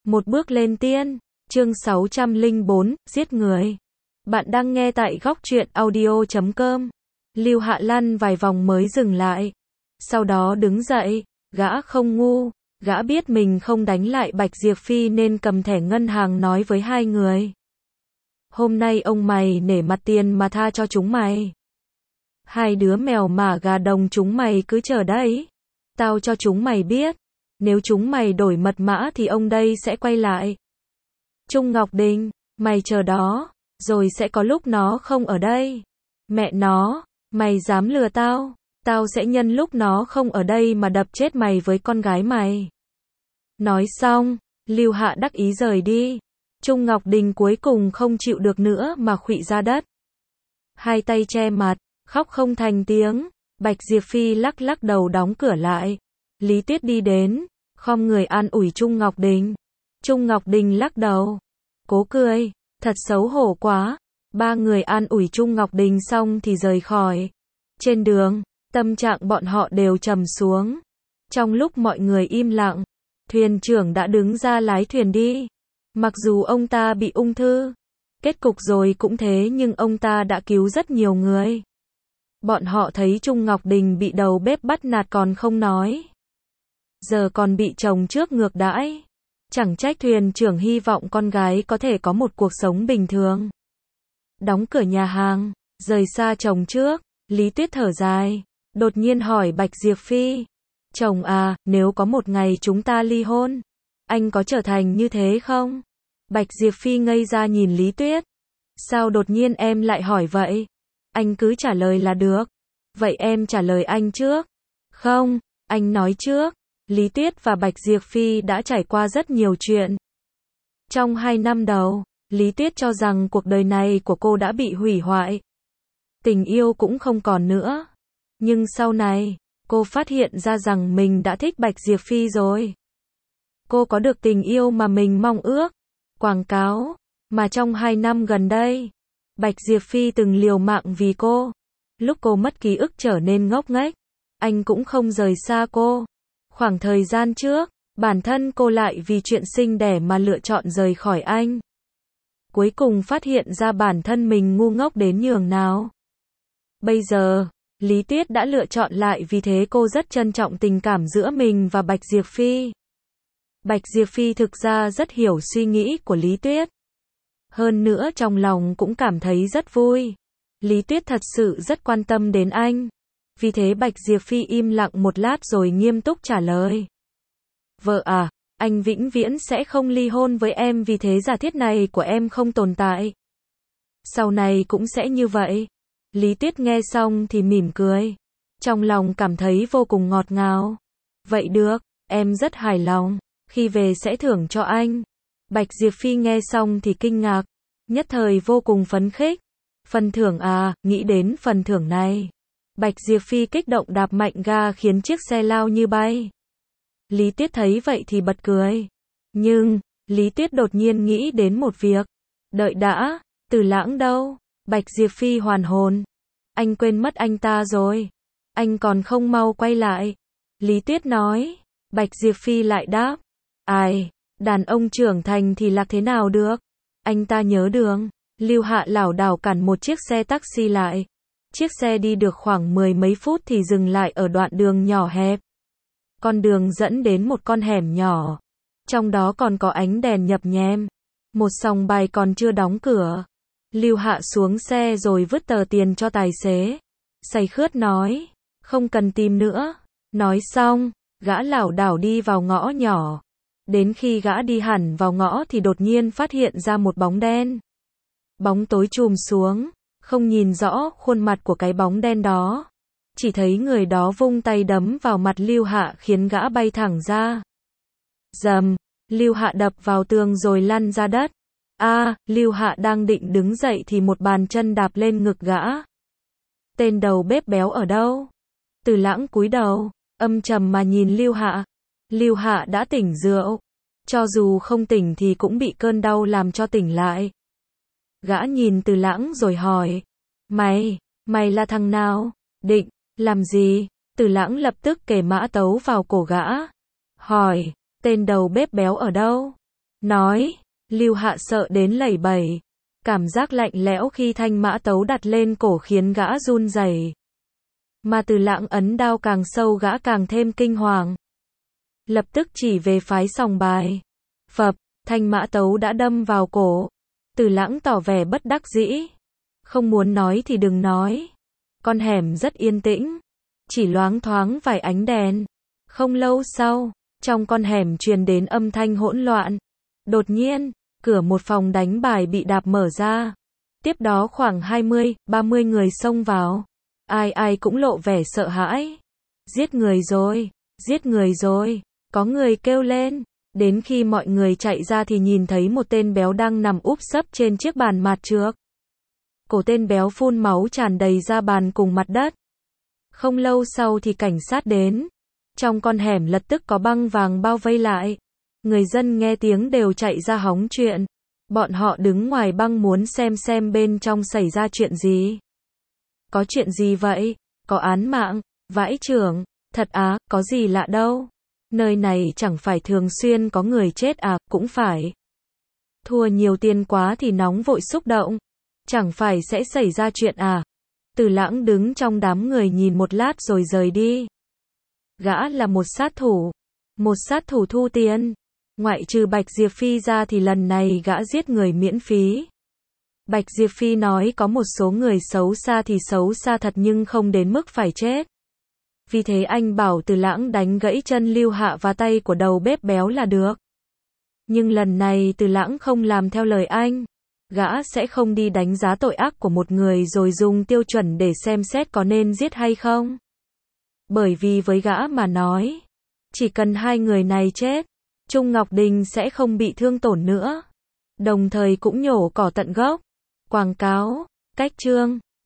Một bước lên tiên, chương 604, giết người. Bạn đang nghe tại góc truyện audio.com. Lưu Hạ lăn vài vòng mới dừng lại. Sau đó đứng dậy, gã không ngu, gã biết mình không đánh lại Bạch Diệp Phi nên cầm thẻ ngân hàng nói với hai người. Hôm nay ông mày nể mặt tiền mà tha cho chúng mày. Hai đứa mèo mả gà đồng chúng mày cứ chờ đấy. Tao cho chúng mày biết. Nếu chúng mày đổi mật mã thì ông đây sẽ quay lại. Trung Ngọc Đình, mày chờ đó, rồi sẽ có lúc nó không ở đây. Mẹ nó, mày dám lừa tao, tao sẽ nhân lúc nó không ở đây mà đập chết mày với con gái mày. Nói xong, Lưu Hạ đắc ý rời đi. Trung Ngọc Đình cuối cùng không chịu được nữa mà khuỵu ra đất. Hai tay che mặt, khóc không thành tiếng. Bạch Diệp Phi lắc lắc đầu đóng cửa lại. Lý Tuyết đi đến, khom người an ủi Trung Ngọc Đình. Trung Ngọc Đình lắc đầu, cố cười, thật xấu hổ quá. Ba người an ủi Trung Ngọc Đình xong thì rời khỏi. Trên đường, tâm trạng bọn họ đều trầm xuống. Trong lúc mọi người im lặng, thuyền trưởng đã đứng ra lái thuyền đi. Mặc dù ông ta bị ung thư, kết cục rồi cũng thế nhưng ông ta đã cứu rất nhiều người. Bọn họ thấy Trung Ngọc Đình bị đầu bếp bắt nạt còn không nói. Giờ còn bị chồng trước ngược đãi. Chẳng trách thuyền trưởng hy vọng con gái có thể có một cuộc sống bình thường. Đóng cửa nhà hàng, rời xa chồng trước, Lý Tuyết thở dài, đột nhiên hỏi Bạch Diệp Phi. Chồng à, nếu có một ngày chúng ta ly hôn, anh có trở thành như thế không? Bạch Diệp Phi ngây ra nhìn Lý Tuyết. Sao đột nhiên em lại hỏi vậy? Anh cứ trả lời là được. Vậy em trả lời anh trước. Không, anh nói trước. Lý Tuyết và Bạch Diệp Phi đã trải qua rất nhiều chuyện. Trong 2 năm đầu, Lý Tuyết cho rằng cuộc đời này của cô đã bị hủy hoại. Tình yêu cũng không còn nữa. Nhưng sau này, cô phát hiện ra rằng mình đã thích Bạch Diệp Phi rồi. Cô có được tình yêu mà mình mong ước. Quảng cáo, mà trong 2 năm gần đây, Bạch Diệp Phi từng liều mạng vì cô. Lúc cô mất ký ức trở nên ngốc nghếch, anh cũng không rời xa cô. Khoảng thời gian trước, bản thân cô lại vì chuyện sinh đẻ mà lựa chọn rời khỏi anh. Cuối cùng phát hiện ra bản thân mình ngu ngốc đến nhường nào. Bây giờ, Lý Tuyết đã lựa chọn lại vì thế cô rất trân trọng tình cảm giữa mình và Bạch Diệp Phi. Bạch Diệp Phi thực ra rất hiểu suy nghĩ của Lý Tuyết. Hơn nữa trong lòng cũng cảm thấy rất vui. Lý Tuyết thật sự rất quan tâm đến anh. Vì thế Bạch Diệp Phi im lặng một lát rồi nghiêm túc trả lời. Vợ à, anh vĩnh viễn sẽ không ly hôn với em vì thế giả thiết này của em không tồn tại. Sau này cũng sẽ như vậy. Lý Tuyết nghe xong thì mỉm cười. Trong lòng cảm thấy vô cùng ngọt ngào. Vậy được, em rất hài lòng. Khi về sẽ thưởng cho anh. Bạch Diệp Phi nghe xong thì kinh ngạc. Nhất thời vô cùng phấn khích. Phần thưởng à, nghĩ đến phần thưởng này. Bạch Diệp Phi kích động đạp mạnh ga khiến chiếc xe lao như bay. Lý Tuyết thấy vậy thì bật cười. Nhưng, Lý Tuyết đột nhiên nghĩ đến một việc. Đợi đã, Từ Lãng đâu? Bạch Diệp Phi hoàn hồn. Anh quên mất anh ta rồi. Anh còn không mau quay lại. Lý Tuyết nói. Bạch Diệp Phi lại đáp. Ai, đàn ông trưởng thành thì lạc thế nào được? Anh ta nhớ đường. Lưu Hạ lảo đảo cản một chiếc xe taxi lại. Chiếc xe đi được khoảng 10 mấy phút thì dừng lại ở đoạn đường nhỏ hẹp. Con đường dẫn đến một con hẻm nhỏ. Trong đó còn có ánh đèn nhập nhèm. Một sòng bài còn chưa đóng cửa. Lưu Hạ xuống xe rồi vứt tờ tiền cho tài xế. Say khướt nói. Không cần tìm nữa. Nói xong, gã lảo đảo đi vào ngõ nhỏ. Đến khi gã đi hẳn vào ngõ thì đột nhiên phát hiện ra một bóng đen. Bóng tối trùm xuống. Không nhìn rõ khuôn mặt của cái bóng đen đó. Chỉ thấy người đó vung tay đấm vào mặt Lưu Hạ khiến gã bay thẳng ra. Dầm, Lưu Hạ đập vào tường rồi lăn ra đất. Lưu Hạ đang định đứng dậy thì một bàn chân đạp lên ngực gã. Tên đầu bếp béo ở đâu? Từ Lãng cúi đầu, âm trầm mà nhìn Lưu Hạ. Lưu Hạ đã tỉnh rượu. Cho dù không tỉnh thì cũng bị cơn đau làm cho tỉnh lại. Gã nhìn Từ Lãng rồi hỏi. Mày là thằng nào? Định làm gì? Từ Lãng lập tức kề mã tấu vào cổ gã. Hỏi, tên đầu bếp béo ở đâu? nói. Lưu Hạ sợ đến lẩy bẩy. Cảm giác lạnh lẽo khi thanh mã tấu đặt lên cổ khiến gã run rẩy. Mà Từ Lãng ấn đao càng sâu gã càng thêm kinh hoàng. Lập tức chỉ về phái sòng bài. Phập, thanh mã tấu đã đâm vào cổ. Từ Lãng tỏ vẻ bất đắc dĩ. Không muốn nói thì đừng nói. Con hẻm rất yên tĩnh. Chỉ loáng thoáng vài ánh đèn. Không lâu sau, trong con hẻm truyền đến âm thanh hỗn loạn. Đột nhiên, cửa một phòng đánh bài bị đạp mở ra. Tiếp đó khoảng 20, 30 người xông vào. Ai ai cũng lộ vẻ sợ hãi. Giết người rồi, giết người rồi, có người kêu lên. Đến khi mọi người chạy ra thì nhìn thấy một tên béo đang nằm úp sấp trên chiếc bàn mặt trước. Cổ tên béo phun máu tràn đầy ra bàn cùng mặt đất. Không lâu sau thì cảnh sát đến. Trong con hẻm lập tức có băng vàng bao vây lại. Người dân nghe tiếng đều chạy ra hóng chuyện. Bọn họ đứng ngoài băng muốn xem bên trong xảy ra chuyện gì. Có chuyện gì vậy? Có án mạng? Vãi chưởng, thật á, có gì lạ đâu. Nơi này chẳng phải thường xuyên có người chết à, cũng phải. Thua nhiều tiền quá thì nóng vội xúc động. Chẳng phải sẽ xảy ra chuyện à? Từ Lãng đứng trong đám người nhìn một lát rồi rời đi. Gã là một sát thủ. Một sát thủ thu tiền. Ngoại trừ Bạch Diệp Phi ra thì lần này gã giết người miễn phí. Bạch Diệp Phi nói có một số người xấu xa thì xấu xa thật nhưng không đến mức phải chết. Vì thế anh bảo Từ Lãng đánh gãy chân Lưu Hạ và tay của đầu bếp béo là được. Nhưng lần này Từ Lãng không làm theo lời anh. Gã sẽ không đi đánh giá tội ác của một người rồi dùng tiêu chuẩn để xem xét có nên giết hay không. Bởi vì với gã mà nói, chỉ cần hai người này chết, Trung Ngọc Đình sẽ không bị thương tổn nữa. Đồng thời cũng nhổ cỏ tận gốc. Quảng cáo, cách chương